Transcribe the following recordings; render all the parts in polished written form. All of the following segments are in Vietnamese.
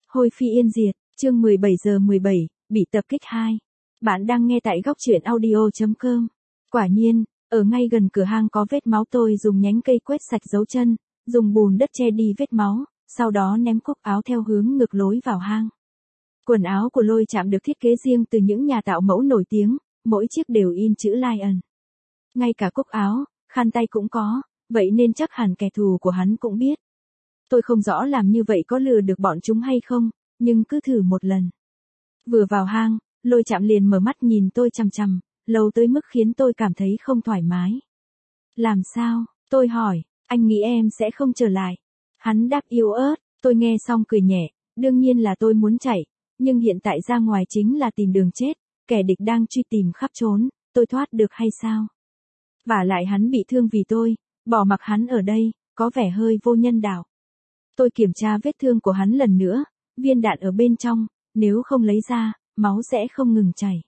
Hôi Phi Yên diệt, chương 17:17, bị tập kích 2. Bạn đang nghe tại góc truyện audio.com. Quả nhiên, ở ngay gần cửa hang có vết máu, tôi dùng nhánh cây quét sạch dấu chân, dùng bùn đất che đi vết máu, sau đó ném cúc áo theo hướng ngược lối vào hang. Quần áo của Lôi Trạm được thiết kế riêng từ những nhà tạo mẫu nổi tiếng, mỗi chiếc đều in chữ Lion. Ngay cả cúc áo, khăn tay cũng có, vậy nên chắc hẳn kẻ thù của hắn cũng biết. Tôi không rõ làm như vậy có lừa được bọn chúng hay không, nhưng cứ thử một lần. Vừa vào hang, Lôi Trạm liền mở mắt nhìn tôi chằm chằm, lâu tới mức khiến tôi cảm thấy không thoải mái. Làm sao? Tôi hỏi, anh nghĩ em sẽ không trở lại. Hắn đáp yếu ớt, tôi nghe xong cười nhẹ, đương nhiên là tôi muốn chạy, nhưng hiện tại ra ngoài chính là tìm đường chết, kẻ địch đang truy tìm khắp trốn, tôi thoát được hay sao? Vả lại hắn bị thương vì tôi, bỏ mặc hắn ở đây, có vẻ hơi vô nhân đạo. Tôi kiểm tra vết thương của hắn lần nữa, viên đạn ở bên trong, nếu không lấy ra, máu sẽ không ngừng chảy.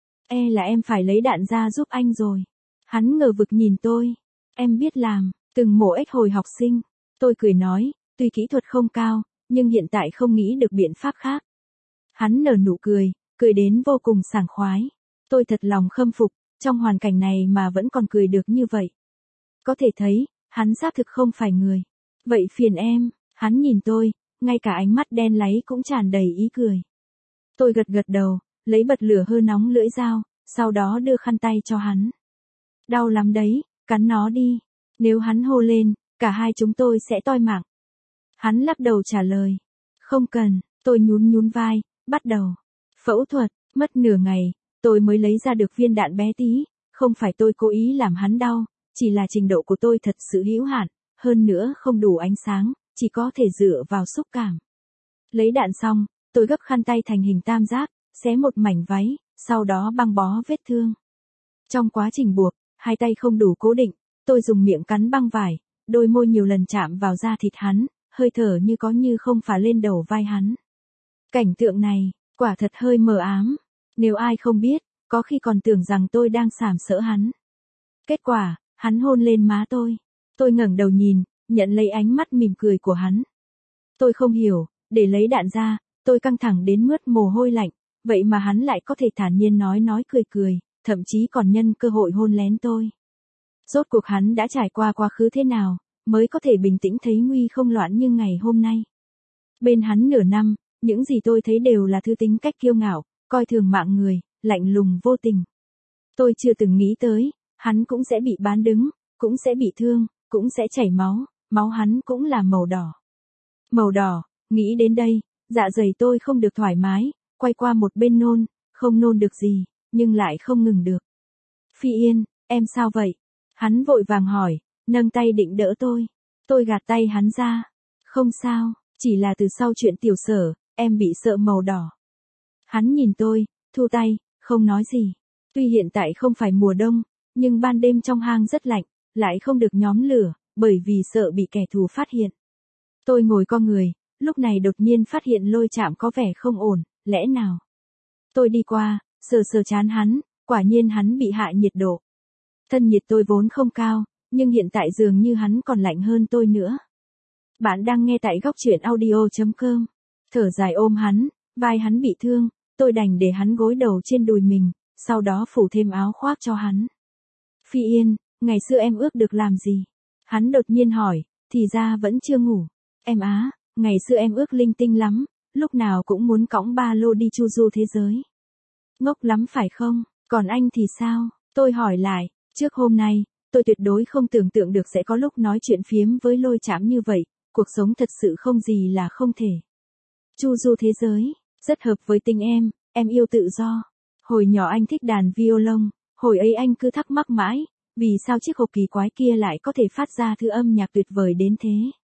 Là em phải lấy đạn ra giúp anh rồi. Hắn ngờ vực nhìn tôi. Em biết làm, từng mổ ếch hồi học sinh. Tôi cười nói, tuy kỹ thuật không cao, nhưng hiện tại không nghĩ được biện pháp khác. Hắn nở nụ cười, cười đến vô cùng sảng khoái. Tôi thật lòng khâm phục, trong hoàn cảnh này mà vẫn còn cười được như vậy. Có thể thấy, hắn xác thực không phải người. Vậy phiền em. Hắn nhìn tôi, ngay cả ánh mắt đen láy cũng tràn đầy ý cười. Tôi gật gật đầu, lấy bật lửa hơi nóng lưỡi dao, sau đó đưa khăn tay cho hắn. Đau lắm đấy, cắn nó đi. Nếu hắn hô lên, cả hai chúng tôi sẽ toi mạng. Hắn lắc đầu trả lời. Không cần, tôi nhún nhún vai, bắt đầu. Phẫu thuật, mất nửa ngày, tôi mới lấy ra được viên đạn bé tí, không phải tôi cố ý làm hắn đau, chỉ là trình độ của tôi thật sự hữu hạn, hơn nữa không đủ ánh sáng, chỉ có thể dựa vào xúc cảm. Lấy đạn xong, tôi gấp khăn tay thành hình tam giác, xé một mảnh váy, sau đó băng bó vết thương. Trong quá trình buộc, hai tay không đủ cố định, tôi dùng miệng cắn băng vải, đôi môi nhiều lần chạm vào da thịt hắn, hơi thở như có như không phả lên đầu vai hắn. Cảnh tượng này, quả thật hơi mờ ám. Nếu ai không biết, có khi còn tưởng rằng tôi đang sàm sỡ hắn. Kết quả, hắn hôn lên má tôi. Tôi ngẩng đầu nhìn, nhận lấy ánh mắt mỉm cười của hắn. Tôi không hiểu, để lấy đạn ra, tôi căng thẳng đến mướt mồ hôi lạnh, vậy mà hắn lại có thể thản nhiên nói cười cười, thậm chí còn nhân cơ hội hôn lén tôi. Rốt cuộc hắn đã trải qua quá khứ thế nào, mới có thể bình tĩnh thấy nguy không loạn như ngày hôm nay. Bên hắn nửa năm, những gì tôi thấy đều là thứ tính cách kiêu ngạo, coi thường mạng người, lạnh lùng vô tình. Tôi chưa từng nghĩ tới, hắn cũng sẽ bị bán đứng, cũng sẽ bị thương, cũng sẽ chảy máu, máu hắn cũng là màu đỏ. Màu đỏ, nghĩ đến đây, dạ dày tôi không được thoải mái, quay qua một bên nôn, không nôn được gì, nhưng lại không ngừng được. Phi Yên, em sao vậy? Hắn vội vàng hỏi, nâng tay định đỡ tôi. Tôi gạt tay hắn ra. Không sao, chỉ là từ sau chuyện Tiểu Sở, em bị sợ màu đỏ. Hắn nhìn tôi, thu tay, không nói gì. Tuy hiện tại không phải mùa đông, nhưng ban đêm trong hang rất lạnh, lại không được nhóm lửa, bởi vì sợ bị kẻ thù phát hiện. Tôi ngồi co người, lúc này đột nhiên phát hiện Lôi Trạm có vẻ không ổn, lẽ nào? Tôi đi qua, sờ trán hắn, quả nhiên hắn bị hạ nhiệt độ. Thân nhiệt tôi vốn không cao, nhưng hiện tại dường như hắn còn lạnh hơn tôi nữa. Bạn đang nghe tại góc truyện audio.com. Thở dài ôm hắn, vai hắn bị thương, tôi đành để hắn gối đầu trên đùi mình, sau đó phủ thêm áo khoác cho hắn. Phi Yên, ngày xưa em ước được làm gì? Hắn đột nhiên hỏi, thì ra vẫn chưa ngủ. Em á, ngày xưa em ước linh tinh lắm, lúc nào cũng muốn cõng ba lô đi chu du thế giới. Ngốc lắm phải không? Còn anh thì sao? Tôi hỏi lại, trước hôm nay, tôi tuyệt đối không tưởng tượng được sẽ có lúc nói chuyện phiếm với Lôi Trạm như vậy, cuộc sống thật sự không gì là không thể. Chu du thế giới, rất hợp với tình em yêu tự do. Hồi nhỏ anh thích đàn violon, hồi ấy anh cứ thắc mắc mãi, vì sao chiếc hộp kỳ quái kia lại có thể phát ra thứ âm nhạc tuyệt vời đến thế.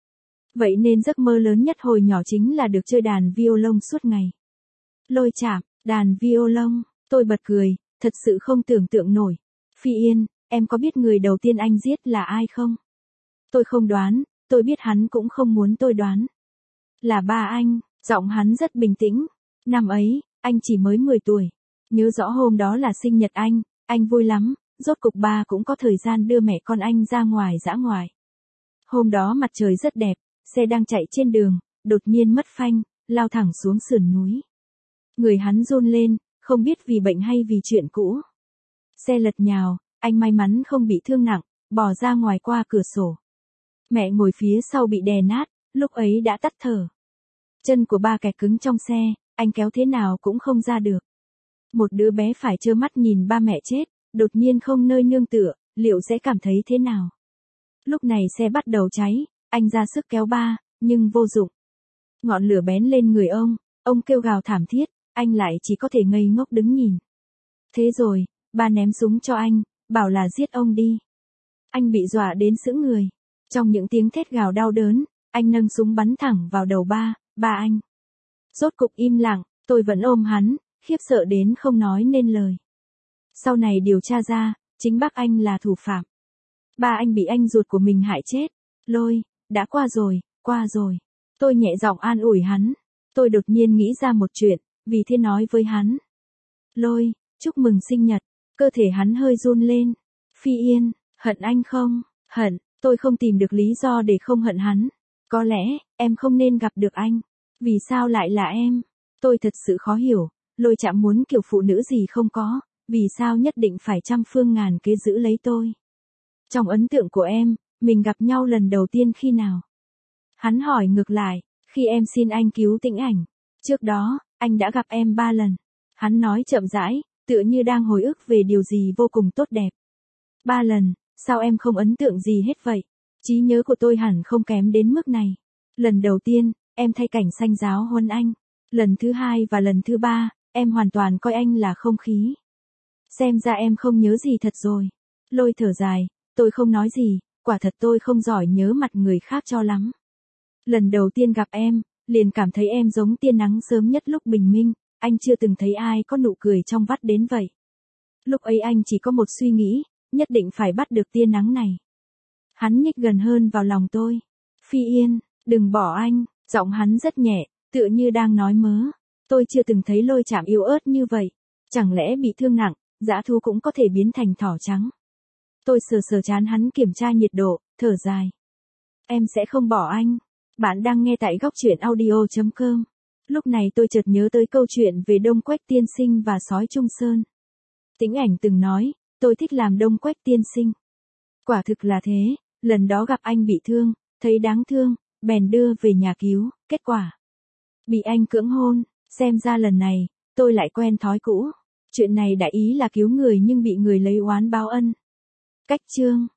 Vậy nên giấc mơ lớn nhất hồi nhỏ chính là được chơi đàn violon suốt ngày. Lôi Trạm, đàn violon, tôi bật cười, thật sự không tưởng tượng nổi. Phi Yên, em có biết người đầu tiên anh giết là ai không? Tôi không đoán, tôi biết hắn cũng không muốn tôi đoán. Là ba anh, giọng hắn rất bình tĩnh. Năm ấy, anh chỉ mới 10 tuổi. Nhớ rõ hôm đó là sinh nhật anh vui lắm, rốt cục ba cũng có thời gian đưa mẹ con anh ra ngoài dã ngoại. Hôm đó mặt trời rất đẹp, xe đang chạy trên đường, đột nhiên mất phanh, lao thẳng xuống sườn núi. Người hắn run lên, không biết vì bệnh hay vì chuyện cũ. Xe lật nhào, anh may mắn không bị thương nặng, bò ra ngoài qua cửa sổ. Mẹ ngồi phía sau bị đè nát, lúc ấy đã tắt thở. Chân của ba kẹt cứng trong xe, anh kéo thế nào cũng không ra được. Một đứa bé phải trơ mắt nhìn ba mẹ chết, đột nhiên không nơi nương tựa, liệu sẽ cảm thấy thế nào? Lúc này xe bắt đầu cháy, anh ra sức kéo ba, nhưng vô dụng. Ngọn lửa bén lên người ông kêu gào thảm thiết, anh lại chỉ có thể ngây ngốc đứng nhìn. Thế rồi, ba ném súng cho anh, bảo là giết ông đi. Anh bị dọa đến sững người. Trong những tiếng thét gào đau đớn, anh nâng súng bắn thẳng vào đầu ba anh. Rốt cục im lặng, tôi vẫn ôm hắn, khiếp sợ đến không nói nên lời. Sau này điều tra ra, chính bác anh là thủ phạm. Ba anh bị anh ruột của mình hại chết. Lôi, đã qua rồi, qua rồi. Tôi nhẹ giọng an ủi hắn. Tôi đột nhiên nghĩ ra một chuyện, vì thế nói với hắn. Lôi, chúc mừng sinh nhật. Cơ thể hắn hơi run lên. Phi Yên, hận anh không? Hận, tôi không tìm được lý do để không hận hắn. Có lẽ, em không nên gặp được anh. Vì sao lại là em? Tôi thật sự khó hiểu. Lôi Trạm muốn kiểu phụ nữ gì không có, vì sao nhất định phải trăm phương ngàn kế giữ lấy tôi? Trong ấn tượng của em, mình gặp nhau lần đầu tiên khi nào? Hắn hỏi ngược lại, khi em xin anh cứu Tĩnh Ảnh. Trước đó, anh đã gặp em 3 lần. Hắn nói chậm rãi, tựa như đang hồi ức về điều gì vô cùng tốt đẹp. 3 lần, sao em không ấn tượng gì hết vậy? Trí nhớ của tôi hẳn không kém đến mức này. Lần đầu tiên, em thay cảnh Sanh giáo huấn anh. Lần thứ 2 và lần thứ 3, em hoàn toàn coi anh là không khí. Xem ra em không nhớ gì thật rồi. Lôi thở dài, tôi không nói gì, quả thật tôi không giỏi nhớ mặt người khác cho lắm. Lần đầu tiên gặp em, liền cảm thấy em giống tia nắng sớm nhất lúc bình minh, anh chưa từng thấy ai có nụ cười trong vắt đến vậy. Lúc ấy anh chỉ có một suy nghĩ, nhất định phải bắt được tia nắng này. Hắn nhích gần hơn vào lòng tôi. Phi Yên, đừng bỏ anh, giọng hắn rất nhẹ, tựa như đang nói mớ. Tôi chưa từng thấy Lôi Trạm yếu ớt như vậy. Chẳng lẽ bị thương nặng, dã thú cũng có thể biến thành thỏ trắng. Tôi sờ sờ trán hắn kiểm tra nhiệt độ, thở dài. Em sẽ không bỏ anh. Bạn đang nghe tại góc truyện audio.com. Lúc này tôi chợt nhớ tới câu chuyện về Đông Quách tiên sinh và sói Trung Sơn. Tĩnh Ảnh từng nói, tôi thích làm Đông Quách tiên sinh. Quả thực là thế, lần đó gặp anh bị thương, thấy đáng thương, bèn đưa về nhà cứu, kết quả bị anh cưỡng hôn, xem ra lần này, tôi lại quen thói cũ. Chuyện này đại ý là cứu người nhưng bị người lấy oán báo ân. Cách chương